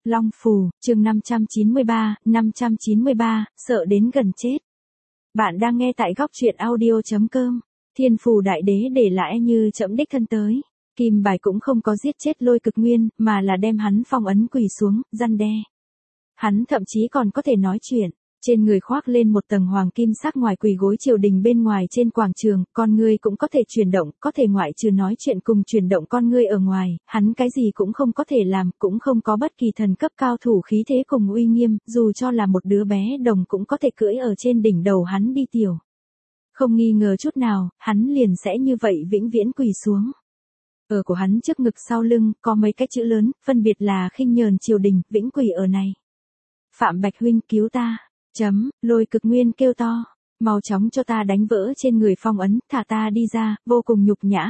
Long Phù, chương 593, sợ đến gần chết. Bạn đang nghe tại góc truyện audio.com. Thiên Phù Đại Đế để lại như trẫm đích thân tới. Kim bài cũng không có giết chết Lôi Cực Nguyên, mà là đem hắn phong ấn quỳ xuống, răn đe. Hắn thậm chí còn có thể nói chuyện. Trên người khoác lên một tầng hoàng kim sắc ngoài quỳ gối triều đình bên ngoài trên quảng trường, con ngươi cũng có thể chuyển động, có thể ngoại trừ nói chuyện cùng chuyển động con ngươi ở ngoài, hắn cái gì cũng không có thể làm, cũng không có bất kỳ thần cấp cao thủ khí thế cùng uy nghiêm, dù cho là một đứa bé đồng cũng có thể cưỡi ở trên đỉnh đầu hắn đi tiểu. Không nghi ngờ chút nào, hắn liền sẽ như vậy vĩnh viễn quỳ xuống. Ở của hắn trước ngực sau lưng, có mấy cái chữ lớn, phân biệt là khinh nhờn triều đình, vĩnh quỳ ở này. Phạm Bạch huynh cứu ta. Lôi Cực Nguyên kêu to, mau chóng cho ta đánh vỡ trên người phong ấn, thả ta đi ra, vô cùng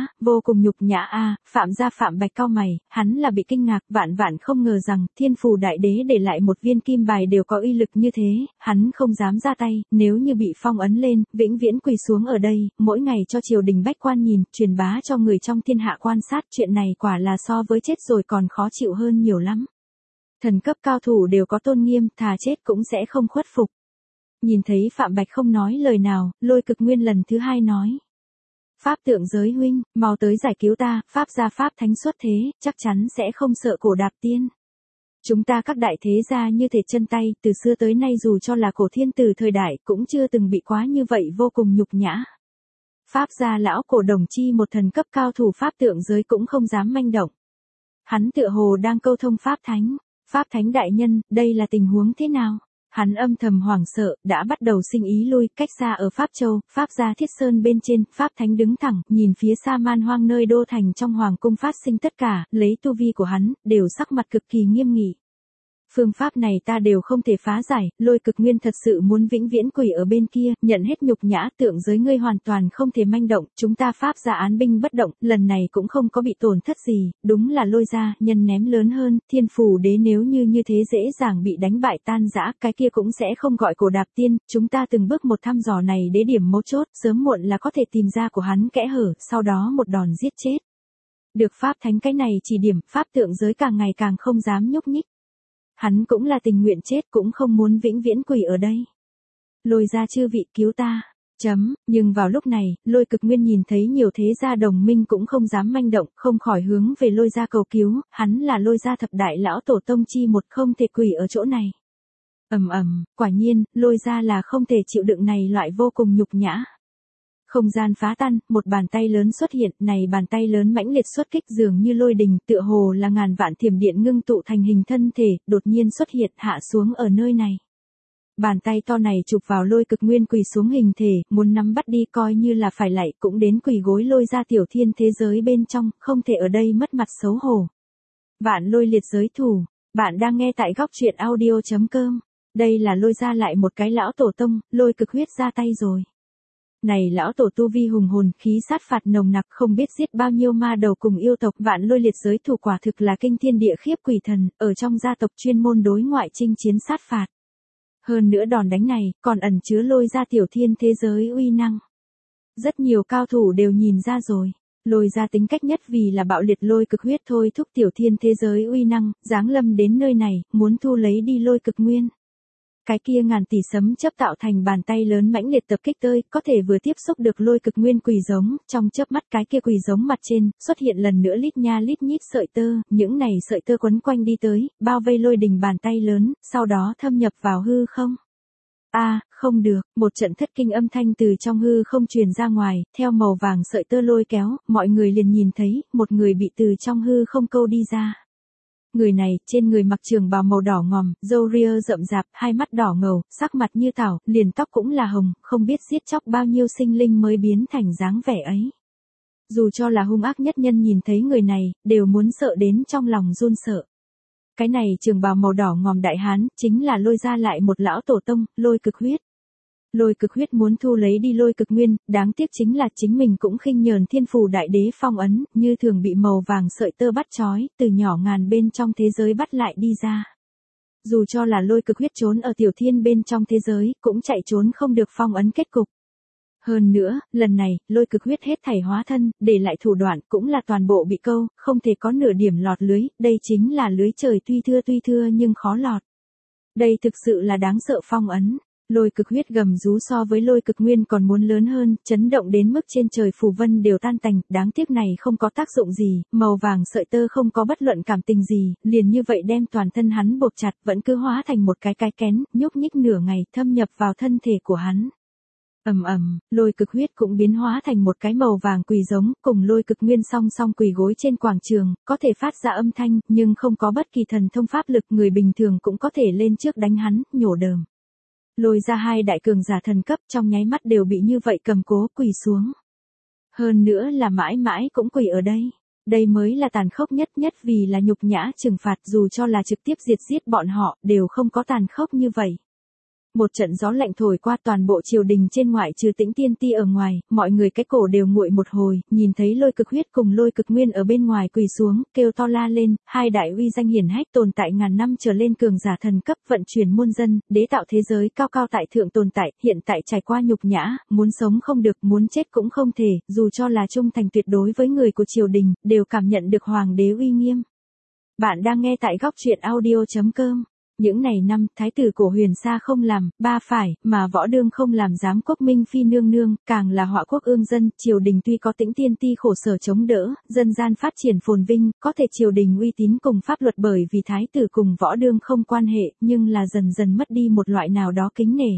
nhục nhã a. Phạm gia Phạm Bạch cau mày, hắn là bị kinh ngạc, vạn không ngờ rằng Thiên Phù Đại Đế để lại một viên kim bài đều có uy lực như thế, hắn không dám ra tay, nếu như bị phong ấn lên, vĩnh viễn quỳ xuống ở đây, mỗi ngày cho triều đình bách quan nhìn, truyền bá cho người trong thiên hạ quan sát, chuyện này quả là so với chết rồi còn khó chịu hơn nhiều lắm. Thần cấp cao thủ đều có tôn nghiêm, thà chết cũng sẽ không khuất phục. Nhìn thấy Phạm Bạch không nói lời nào, Lôi Cực Nguyên lần thứ hai nói. Pháp tượng giới huynh, mau tới giải cứu ta, Pháp gia Pháp thánh xuất thế, chắc chắn sẽ không sợ cổ đạp tiên. Chúng ta các đại thế gia như thể chân tay, từ xưa tới nay dù cho là cổ thiên tử thời đại, cũng chưa từng bị quá như vậy vô cùng nhục nhã. Pháp gia lão cổ Đồng Chi một thần cấp cao thủ Pháp tượng giới cũng không dám manh động. Hắn tựa hồ đang câu thông Pháp thánh. Pháp thánh đại nhân, đây là tình huống thế nào? Hắn âm thầm hoảng sợ, đã bắt đầu sinh ý lui, cách xa ở Pháp Châu, Pháp gia Thiết Sơn bên trên, Pháp thánh đứng thẳng, nhìn phía xa man hoang nơi đô thành trong hoàng cung phát sinh tất cả, lấy tu vi của hắn, đều sắc mặt cực kỳ nghiêm nghị. Phương pháp này ta đều không thể phá giải, Lôi Cực Nguyên thật sự muốn vĩnh viễn quỳ ở bên kia, nhận hết nhục nhã, tượng giới ngươi hoàn toàn không thể manh động, chúng ta Pháp gia án binh bất động, lần này cũng không có bị tổn thất gì, đúng là Lôi gia, nhân ném lớn hơn, Thiên Phù Đế nếu như thế dễ dàng bị đánh bại tan rã, cái kia cũng sẽ không gọi cổ đạp tiên, chúng ta từng bước một thăm dò này đế điểm mấu chốt, sớm muộn là có thể tìm ra của hắn kẽ hở, sau đó một đòn giết chết. Được Pháp thánh cái này chỉ điểm, Pháp tượng giới càng ngày càng không dám nhúc nhích. Hắn cũng là tình nguyện chết cũng không muốn vĩnh viễn quỳ ở đây. Lôi gia chư vị cứu ta. Nhưng vào lúc này, Lôi Cực Nguyên nhìn thấy nhiều thế gia đồng minh cũng không dám manh động, không khỏi hướng về Lôi gia cầu cứu, hắn là Lôi gia thập đại lão tổ tông chi một không thể quỳ ở chỗ này. Quả nhiên, Lôi gia là không thể chịu đựng này loại vô cùng nhục nhã. Không gian phá tan, một bàn tay lớn xuất hiện, này bàn tay lớn mãnh liệt xuất kích dường như lôi đình, tựa hồ là ngàn vạn thiểm điện ngưng tụ thành hình thân thể, đột nhiên xuất hiện hạ xuống ở nơi này. Bàn tay to này chụp vào Lôi Cực Nguyên quỳ xuống hình thể, muốn nắm bắt đi coi như là phải lạy, cũng đến quỳ gối Lôi ra tiểu thiên thế giới bên trong, không thể ở đây mất mặt xấu hổ. Vạn Lôi liệt giới thủ, bạn đang nghe tại góc truyện audio.com. Đây là Lôi ra lại một cái lão tổ tông, Lôi Cực huyết ra tay rồi. Này lão tổ tu vi hùng hồn, khí sát phạt nồng nặc, không biết giết bao nhiêu ma đầu cùng yêu tộc, Vạn Lôi liệt giới thủ quả thực là kinh thiên địa khiếp quỷ thần, ở trong gia tộc chuyên môn đối ngoại chinh chiến sát phạt. Hơn nữa đòn đánh này, còn ẩn chứa Lôi ra tiểu thiên thế giới uy năng. Rất nhiều cao thủ đều nhìn ra rồi. Lôi ra tính cách nhất vì là bạo liệt Lôi Cực huyết thôi thúc tiểu thiên thế giới uy năng, giáng lâm đến nơi này, muốn thu lấy đi Lôi Cực Nguyên. Cái kia ngàn tỷ sấm chớp tạo thành bàn tay lớn mãnh liệt tập kích tới, có thể vừa tiếp xúc được Lôi Cực Nguyên quỳ giống, trong chớp mắt cái kia quỳ giống mặt trên, xuất hiện lần nữa lít nha lít nhít sợi tơ, những này sợi tơ quấn quanh đi tới, bao vây Lôi đình bàn tay lớn, sau đó thâm nhập vào hư không. Không được, một trận thất kinh âm thanh từ trong hư không truyền ra ngoài, theo màu vàng sợi tơ lôi kéo, mọi người liền nhìn thấy, một người bị từ trong hư không câu đi ra. Người này, trên người mặc trường bào màu đỏ ngòm, râu ria rậm rạp, hai mắt đỏ ngầu, sắc mặt như thảo, liền tóc cũng là hồng, không biết giết chóc bao nhiêu sinh linh mới biến thành dáng vẻ ấy. Dù cho là hung ác nhất nhân nhìn thấy người này, đều muốn sợ đến trong lòng run sợ. Cái này trường bào màu đỏ ngòm đại hán, chính là Lôi ra lại một lão tổ tông, Lôi Cực huyết. Lôi Cực huyết muốn thu lấy đi Lôi Cực Nguyên, đáng tiếc chính là chính mình cũng khinh nhờn Thiên Phù Đại Đế phong ấn, như thường bị màu vàng sợi tơ bắt trói, từ nhỏ ngàn bên trong thế giới bắt lại đi ra. Dù cho là Lôi Cực huyết trốn ở tiểu thiên bên trong thế giới, cũng chạy trốn không được phong ấn kết cục. Hơn nữa, lần này, lôi cực huyết hết thảy hóa thân, để lại thủ đoạn cũng là toàn bộ bị câu, không thể có nửa điểm lọt lưới, đây chính là lưới trời tuy thưa nhưng khó lọt. Đây thực sự là đáng sợ phong ấn. Lôi cực huyết gầm rú so với lôi cực nguyên còn muốn lớn hơn, chấn động đến mức trên trời phù vân đều tan tành, đáng tiếc này không có tác dụng gì, màu vàng sợi tơ không có bất luận cảm tình gì, liền như vậy đem toàn thân hắn buộc chặt, vẫn cứ hóa thành một cái kén, nhúc nhích nửa ngày, thâm nhập vào thân thể của hắn. Lôi cực huyết cũng biến hóa thành một cái màu vàng quỳ giống, cùng lôi cực nguyên song song quỳ gối trên quảng trường, có thể phát ra âm thanh, nhưng không có bất kỳ thần thông pháp lực, người bình thường cũng có thể lên trước đánh hắn, nhổ đờm. Lôi ra hai đại cường giả thần cấp trong nháy mắt đều bị như vậy cầm cố quỳ xuống. Hơn nữa là mãi mãi cũng quỳ ở đây. Đây mới là tàn khốc nhất vì là nhục nhã trừng phạt dù cho là trực tiếp diệt giết bọn họ đều không có tàn khốc như vậy. Một trận gió lạnh thổi qua toàn bộ triều đình trên ngoại trừ Tĩnh Tiên Ti ở ngoài, mọi người cái cổ đều nguội một hồi, nhìn thấy lôi cực huyết cùng lôi cực nguyên ở bên ngoài quỳ xuống, kêu to la lên, hai đại uy danh hiển hách tồn tại ngàn năm trở lên cường giả thần cấp vận chuyển muôn dân, đế tạo thế giới cao cao tại thượng tồn tại, hiện tại trải qua nhục nhã, muốn sống không được, muốn chết cũng không thể, dù cho là trung thành tuyệt đối với người của triều đình, đều cảm nhận được hoàng đế uy nghiêm. Bạn đang nghe tại góc truyện audio.com. Những này năm, thái tử cổ Huyền Sa không làm, ba phải, mà võ đương không làm giám quốc minh phi nương nương, càng là họa quốc ương dân, triều đình tuy có Tĩnh Tiên Ti khổ sở chống đỡ, dân gian phát triển phồn vinh, có thể triều đình uy tín cùng pháp luật bởi vì thái tử cùng võ đương không quan hệ, nhưng là dần dần mất đi một loại nào đó kính nể.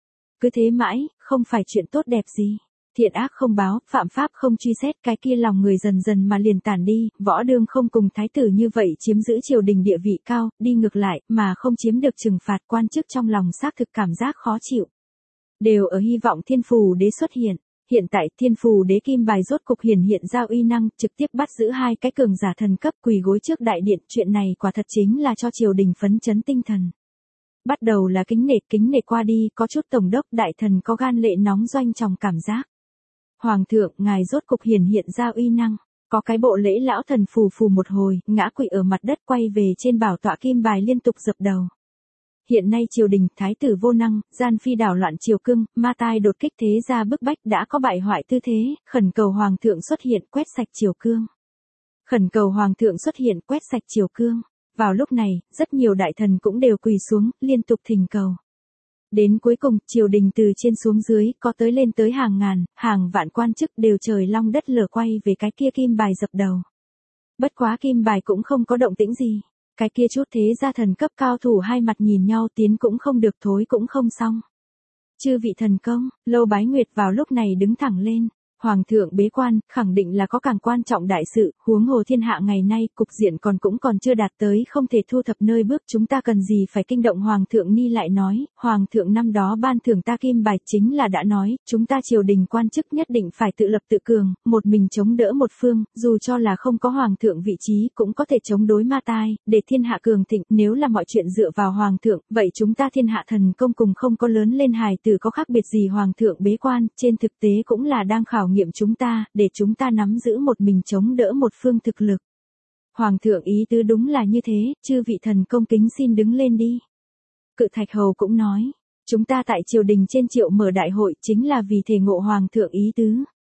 Cứ thế mãi, không phải chuyện tốt đẹp gì. Thiện ác không báo, phạm pháp không truy xét, cái kia lòng người dần dần mà liền tản đi, võ đương không cùng thái tử như vậy chiếm giữ triều đình địa vị cao, đi ngược lại, mà không chiếm được trừng phạt, quan chức trong lòng xác thực cảm giác khó chịu. Đều ở hy vọng thiên phù đế xuất hiện. Hiện tại thiên phù đế kim bài rốt cục hiện ra uy năng, trực tiếp bắt giữ hai cái cường giả thần cấp quỳ gối trước đại điện, chuyện này quả thật chính là cho triều đình phấn chấn tinh thần. Bắt đầu là kính nể qua đi, có chút tổng đốc đại thần có gan lệ nóng doanh trong cảm giác. Hoàng thượng, ngài rốt cục hiện ra uy năng, có cái bộ lễ lão thần phù một hồi, ngã quỵ ở mặt đất quay về trên bảo tọa kim bài liên tục dập đầu. Hiện nay triều đình, thái tử vô năng, gian phi đảo loạn triều cương, ma tai đột kích thế ra bức bách đã có bại hoại tư thế, khẩn cầu hoàng thượng xuất hiện quét sạch triều cương. Khẩn cầu hoàng thượng xuất hiện quét sạch triều cương. Vào lúc này, rất nhiều đại thần cũng đều quỳ xuống, liên tục thỉnh cầu. Đến cuối cùng, triều đình từ trên xuống dưới, có tới lên tới hàng ngàn, hàng vạn quan chức đều trời long đất lở quay về cái kia kim bài dập đầu. Bất quá kim bài cũng không có động tĩnh gì. Cái kia chút thế gia thần cấp cao thủ hai mặt nhìn nhau, tiến cũng không được, thối cũng không xong. Chư vị thần công, Lâu Bái Nguyệt vào lúc này đứng thẳng lên. Hoàng thượng bế quan, khẳng định là có càng quan trọng đại sự, huống hồ thiên hạ ngày nay, cục diện cũng còn chưa đạt tới, không thể thu thập nơi bước, chúng ta cần gì phải kinh động hoàng thượng. Ni lại nói, hoàng thượng năm đó ban thưởng ta kim bài chính là đã nói, chúng ta triều đình quan chức nhất định phải tự lập tự cường, một mình chống đỡ một phương, dù cho là không có hoàng thượng vị trí, cũng có thể chống đối ma tai, để thiên hạ cường thịnh, nếu là mọi chuyện dựa vào hoàng thượng, vậy chúng ta thiên hạ thần công cùng không có lớn lên hài tử có khác biệt gì. Hoàng thượng bế quan, trên thực tế cũng là đang khảo nghiệm chúng ta, để chúng ta nắm giữ một mình chống đỡ một phương thực lực. Hoàng thượng ý tứ đúng là như thế, chư vị thần công kính xin đứng lên đi. Cự Thạch Hầu cũng nói, chúng ta tại triều đình trên triệu mở đại hội chính là vì thể ngộ hoàng thượng ý tứ.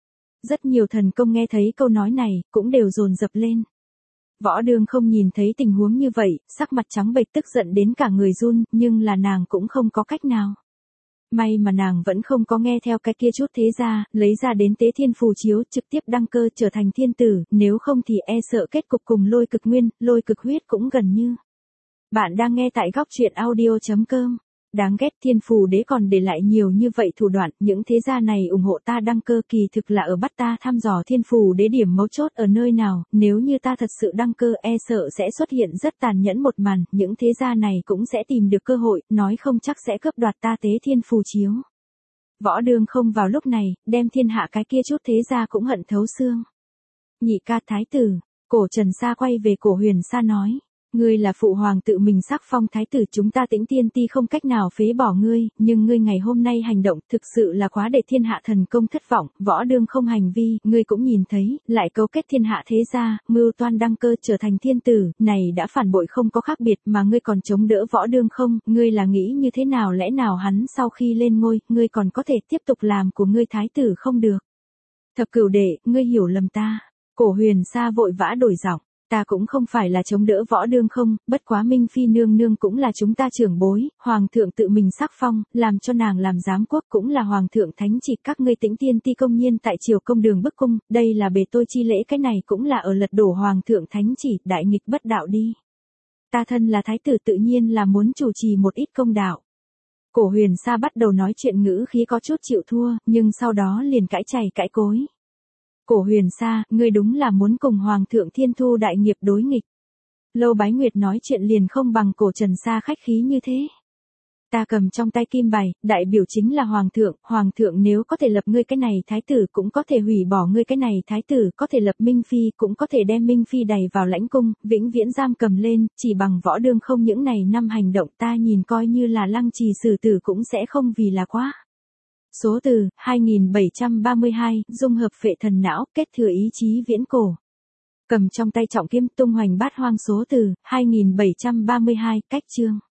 Rất nhiều thần công nghe thấy câu nói này, cũng đều dồn dập lên. Võ Đương không nhìn thấy tình huống như vậy, sắc mặt trắng bệch tức giận đến cả người run, nhưng là nàng cũng không có cách nào. May mà nàng vẫn không có nghe theo cái kia chút thế ra, lấy ra đến tế thiên phù chiếu, trực tiếp đăng cơ trở thành thiên tử, nếu không thì e sợ kết cục cùng lôi cực nguyên, lôi cực huyết cũng gần như. Bạn đang nghe tại góc truyện audio.com. Đáng ghét, thiên phù đế còn để lại nhiều như vậy thủ đoạn, những thế gia này ủng hộ ta đăng cơ kỳ thực là ở bắt ta thăm dò thiên phù đế điểm mấu chốt ở nơi nào, nếu như ta thật sự đăng cơ e sợ sẽ xuất hiện rất tàn nhẫn một màn, những thế gia này cũng sẽ tìm được cơ hội, nói không chắc sẽ cướp đoạt ta tế thiên phù chiếu. Võ Đương không vào lúc này, đem thiên hạ cái kia chút thế gia cũng hận thấu xương. Nhị ca thái tử, cổ Trần Sa quay về cổ Huyền Sa nói. Ngươi là phụ hoàng tự mình sắc phong thái tử, chúng ta Tĩnh Tiên Ti không cách nào phế bỏ ngươi, nhưng ngươi ngày hôm nay hành động thực sự là quá để thiên hạ thần công thất vọng, võ đương không hành vi, ngươi cũng nhìn thấy, lại cấu kết thiên hạ thế gia, mưu toan đăng cơ trở thành thiên tử, này đã phản bội không có khác biệt mà ngươi còn chống đỡ võ đương không, ngươi là nghĩ như thế nào, lẽ nào hắn sau khi lên ngôi, ngươi còn có thể tiếp tục làm của ngươi thái tử không được. Thập Cửu đệ, ngươi hiểu lầm ta. Cổ Huyền Sa vội vã đổi giọng. Ta cũng không phải là chống đỡ võ đương không, bất quá Minh Phi nương nương cũng là chúng ta trưởng bối, hoàng thượng tự mình sắc phong, làm cho nàng làm giám quốc cũng là hoàng thượng thánh chỉ, các ngươi Tĩnh Tiên Ti công nhiên tại triều công đường bức cung, đây là bề tôi chi lễ, cái này cũng là ở lật đổ hoàng thượng thánh chỉ, đại nghịch bất đạo đi. Ta thân là thái tử tự nhiên là muốn chủ trì một ít công đạo. Cổ Huyền Sa bắt đầu nói chuyện ngữ khí có chút chịu thua, nhưng sau đó liền cãi chày cãi cối. Cổ Huyền Sa, ngươi đúng là muốn cùng Hoàng thượng Thiên Thu đại nghiệp đối nghịch. Lâu Bái Nguyệt nói chuyện liền không bằng Cổ Trần Sa khách khí như thế. Ta cầm trong tay kim bài, đại biểu chính là Hoàng thượng nếu có thể lập ngươi cái này thái tử cũng có thể hủy bỏ ngươi cái này thái tử, có thể lập Minh Phi cũng có thể đem Minh Phi đày vào lãnh cung, vĩnh viễn giam cầm lên, chỉ bằng võ đương không những này năm hành động ta nhìn coi như là lăng trì xử tử cũng sẽ không vì là quá. Số từ, 2732, dung hợp phệ thần não, kết thừa ý chí viễn cổ. Cầm trong tay trọng kiếm tung hoành bát hoang, số từ, 2732, cách chương.